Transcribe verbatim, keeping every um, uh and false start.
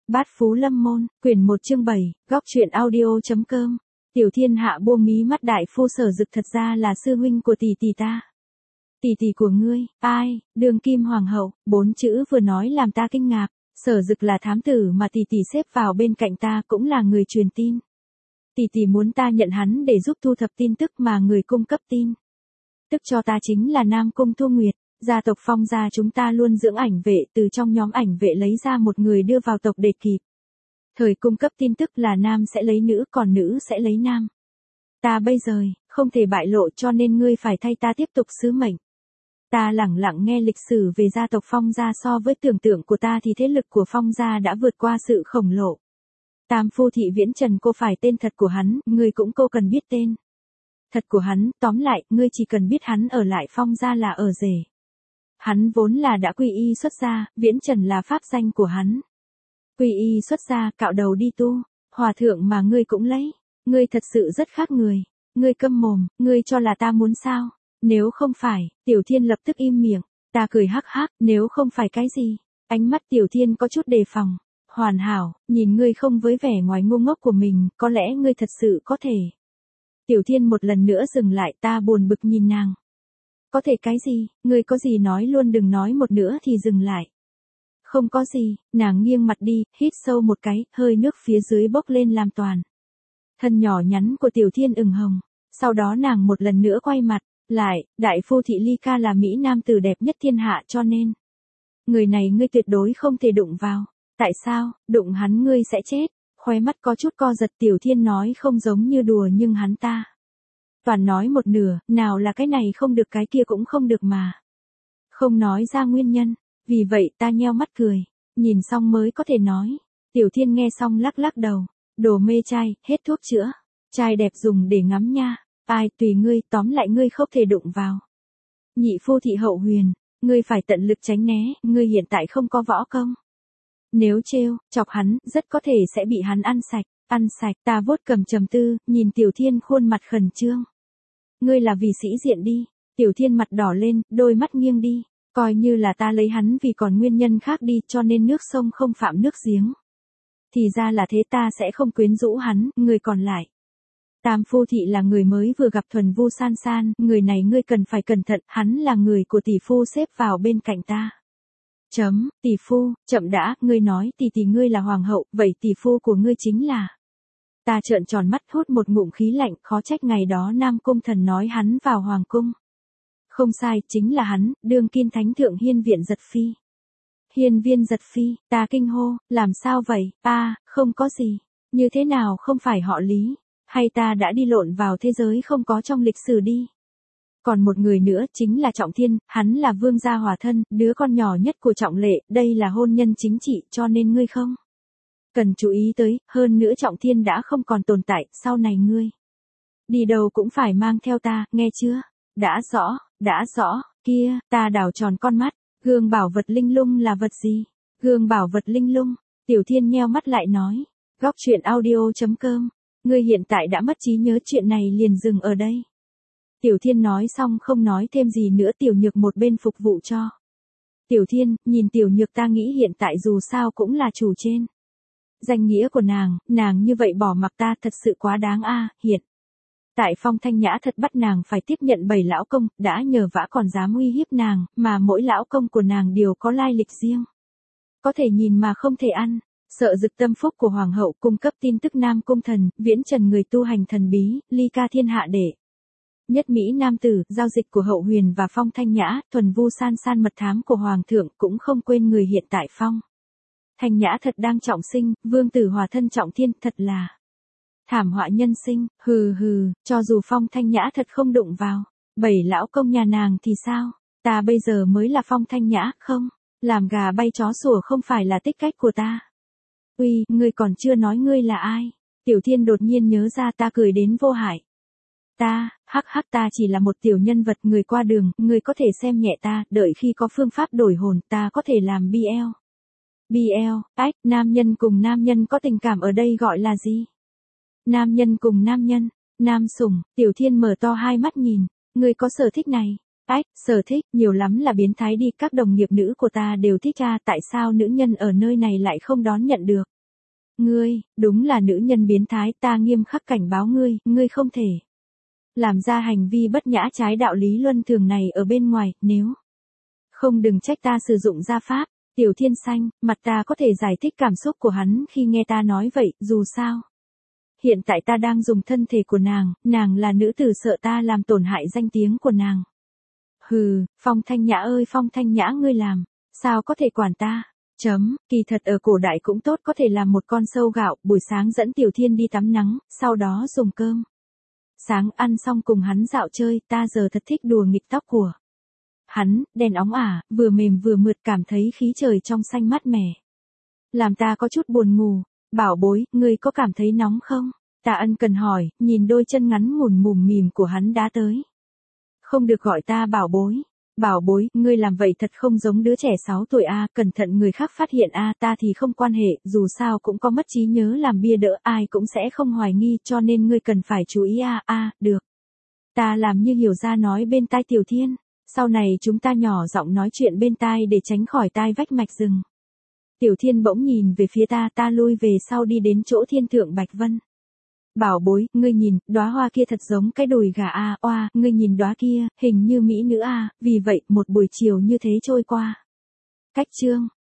Bát Phú Lâm Môn, quyển một chương bảy, góc truyện audio.com. Tiểu Thiên Hạ buông mí mắt đại phu Sở Dực thật ra là sư huynh của tỷ tỷ ta. Tỷ tỷ của ngươi, ai, Đường Kim Hoàng hậu, bốn chữ vừa nói làm ta kinh ngạc. Sở Dực là thám tử mà tỷ tỷ xếp vào bên cạnh ta cũng là người truyền tin. Tỷ tỷ muốn ta nhận hắn để giúp thu thập tin tức mà người cung cấp tin. Tức cho ta chính là Nam Cung Thu Nguyệt. Gia tộc Phong gia chúng ta luôn dưỡng ảnh vệ, từ trong nhóm ảnh vệ lấy ra một người đưa vào tộc để kịp. Thời cung cấp tin tức là nam sẽ lấy nữ, còn nữ sẽ lấy nam. Ta bây giờ không thể bại lộ, cho nên ngươi phải thay ta tiếp tục sứ mệnh. Ta lẳng lặng nghe lịch sử về gia tộc Phong gia, so với tưởng tượng của ta thì thế lực của Phong gia đã vượt qua sự khổng lồ. Tam phu thị Viễn Trần, cô phải tên thật của hắn, ngươi cũng cô cần biết tên thật của hắn, tóm lại, ngươi chỉ cần biết hắn ở lại Phong gia là ở rể. Hắn vốn là đã quy y xuất gia, Viễn Trần là pháp danh của hắn. Quy y xuất gia, cạo đầu đi tu, hòa thượng mà ngươi cũng lấy, ngươi thật sự rất khác người, ngươi câm mồm, ngươi cho là ta muốn sao? Nếu không phải, Tiểu Thiên lập tức im miệng, ta cười hắc hắc, nếu không phải cái gì? Ánh mắt Tiểu Thiên có chút đề phòng, hoàn hảo, nhìn ngươi không với vẻ ngoài ngu ngốc của mình, có lẽ ngươi thật sự có thể. Tiểu Thiên một lần nữa dừng lại, ta buồn bực nhìn nàng. Có thể cái gì, ngươi có gì nói luôn, đừng nói một nữa thì dừng lại. Không có gì, nàng nghiêng mặt đi, hít sâu một cái, hơi nước phía dưới bốc lên làm toàn. Thân nhỏ nhắn của Tiểu Thiên ửng hồng, sau đó nàng một lần nữa quay mặt, lại, đại phu thị Ly Ca là Mỹ nam tử đẹp nhất thiên hạ, cho nên. Người này ngươi tuyệt đối không thể đụng vào. Tại sao, đụng hắn ngươi sẽ chết, khóe mắt có chút co giật. Tiểu Thiên nói không giống như đùa, nhưng hắn ta toàn nói một nửa, nào là cái này không được cái kia cũng không được mà. Không nói ra nguyên nhân, vì vậy ta nheo mắt cười, nhìn xong mới có thể nói. Tiểu Thiên nghe xong lắc lắc đầu, đồ mê trai, hết thuốc chữa. Trai đẹp dùng để ngắm nha, ai tùy ngươi, tóm lại ngươi không thể đụng vào. Nhị phu thị Hậu Huyền, ngươi phải tận lực tránh né, ngươi hiện tại không có võ công. Nếu trêu, chọc hắn, rất có thể sẽ bị hắn ăn sạch. Ăn sạch, ta vuốt cầm trầm tư, nhìn Tiểu Thiên khuôn mặt khẩn trương. Ngươi là vì sĩ diện đi. Tiểu Thiên mặt đỏ lên, đôi mắt nghiêng đi. Coi như là ta lấy hắn vì còn nguyên nhân khác đi, cho nên nước sông không phạm nước giếng. Thì ra là thế, ta sẽ không quyến rũ hắn, người còn lại. Tam phu thị là người mới vừa gặp Thuần Vu San San, người này ngươi cần phải cẩn thận, hắn là người của tỷ phu xếp vào bên cạnh ta. Chấm, tỷ phu, chậm đã, ngươi nói tỷ tỷ ngươi là hoàng hậu, vậy tỷ phu của ngươi chính là. Ta trợn tròn mắt, hút một ngụm khí lạnh, khó trách ngày đó Nam Cung Thần nói hắn vào hoàng cung. Không sai, chính là hắn, Đương Kim Thánh Thượng Hiên Viện Giật Phi. Hiên Viên Giật Phi, ta kinh hô, làm sao vậy, a, không có gì, như thế nào không phải họ Lý, hay ta đã đi lộn vào thế giới không có trong lịch sử đi. Còn một người nữa, chính là Trọng Thiên, hắn là vương gia hòa thân, đứa con nhỏ nhất của Trọng Lệ, đây là hôn nhân chính trị, cho nên ngươi không cần chú ý tới, hơn nữa Trọng Thiên đã không còn tồn tại, sau này ngươi đi đâu cũng phải mang theo ta, nghe chưa? Đã rõ, đã rõ, kia, ta đảo tròn con mắt, gương bảo vật linh lung là vật gì? Gương bảo vật linh lung, Tiểu Thiên nheo mắt lại nói, góc truyện audio.com, ngươi hiện tại đã mất trí nhớ, chuyện này liền dừng ở đây. Tiểu Thiên nói xong không nói thêm gì nữa, Tiểu Nhược một bên phục vụ cho. Tiểu Thiên, nhìn Tiểu Nhược, ta nghĩ hiện tại dù sao cũng là chủ trên danh nghĩa của nàng, nàng như vậy bỏ mặc ta thật sự quá đáng a. Hiện tại Phong Thanh Nhã thật bắt nàng phải tiếp nhận bảy lão công, đã nhờ vả còn dám uy hiếp nàng, mà mỗi lão công của nàng đều có lai lịch riêng. Có thể nhìn mà không thể ăn. Sợ Dực tâm phúc của hoàng hậu cung cấp tin tức Nam Cung Thần, Viễn Trần người tu hành thần bí, Ly Ca thiên hạ đệ nhất Mỹ nam tử, giao dịch của Hậu Huyền và Phong Thanh Nhã, Thuần Vu San San, mật thám của hoàng thượng, cũng không quên người hiện tại Phong Thanh Nhã thật đang trọng sinh, vương tử hòa thân Trọng Thiên, thật là thảm họa nhân sinh. Hừ hừ, cho dù Phong Thanh Nhã thật không đụng vào bảy lão công nhà nàng thì sao? Ta bây giờ mới là Phong Thanh Nhã, không làm gà bay chó sủa không phải là tích cách của ta. Uy, ngươi còn chưa nói ngươi là ai? Tiểu Thiên đột nhiên nhớ ra, ta cười đến vô hại. Ta, hắc hắc, ta chỉ là một tiểu nhân vật, người qua đường, người có thể xem nhẹ ta, đợi khi có phương pháp đổi hồn, ta có thể làm bê lờ. bê lờ, ách, nam nhân cùng nam nhân có tình cảm ở đây gọi là gì? Nam nhân cùng nam nhân, nam sủng. Tiểu Thiên mở to hai mắt nhìn, ngươi có sở thích này? Ách, sở thích, nhiều lắm là biến thái đi, các đồng nghiệp nữ của ta đều thích ra, tại sao nữ nhân ở nơi này lại không đón nhận được? Ngươi, đúng là nữ nhân biến thái, ta nghiêm khắc cảnh báo ngươi, ngươi không thể làm ra hành vi bất nhã trái đạo lý luân thường này ở bên ngoài, nếu không đừng trách ta sử dụng gia pháp. Tiểu Thiên xanh, mặt ta có thể giải thích cảm xúc của hắn khi nghe ta nói vậy, dù sao. Hiện tại ta đang dùng thân thể của nàng, nàng là nữ tử sợ ta làm tổn hại danh tiếng của nàng. Hừ, Phong Thanh Nhã ơi Phong Thanh Nhã ngươi làm, sao có thể quản ta? Chấm, kỳ thật ở cổ đại cũng tốt có thể làm một con sâu gạo, buổi sáng dẫn Tiểu Thiên đi tắm nắng, sau đó dùng cơm. Sáng ăn xong cùng hắn dạo chơi, ta giờ thật thích đùa nghịch tóc của hắn, đèn óng ả, vừa mềm vừa mượt cảm thấy khí trời trong xanh mát mẻ. Làm ta có chút buồn ngủ, bảo bối, ngươi có cảm thấy nóng không? Ta ân cần hỏi, nhìn đôi chân ngắn mùn mùm mìm của hắn đã tới. Không được gọi ta bảo bối. Bảo bối, ngươi làm vậy thật không giống đứa trẻ sáu tuổi a, cẩn thận người khác phát hiện a, ta thì không quan hệ, dù sao cũng có mất trí nhớ làm bia đỡ, ai cũng sẽ không hoài nghi, cho nên ngươi cần phải chú ý a, a, được. Ta làm như hiểu ra nói bên tai Tiểu Thiên, sau này chúng ta nhỏ giọng nói chuyện bên tai để tránh khỏi tai vách mạch rừng. Tiểu Thiên bỗng nhìn về phía ta, ta lui về sau đi đến chỗ Thiên Thượng Bạch Vân. Bảo bối, ngươi nhìn, đóa hoa kia thật giống cái đùi gà a, oa, ngươi nhìn đóa kia, hình như mỹ nữ a, vì vậy một buổi chiều như thế trôi qua. Cách chương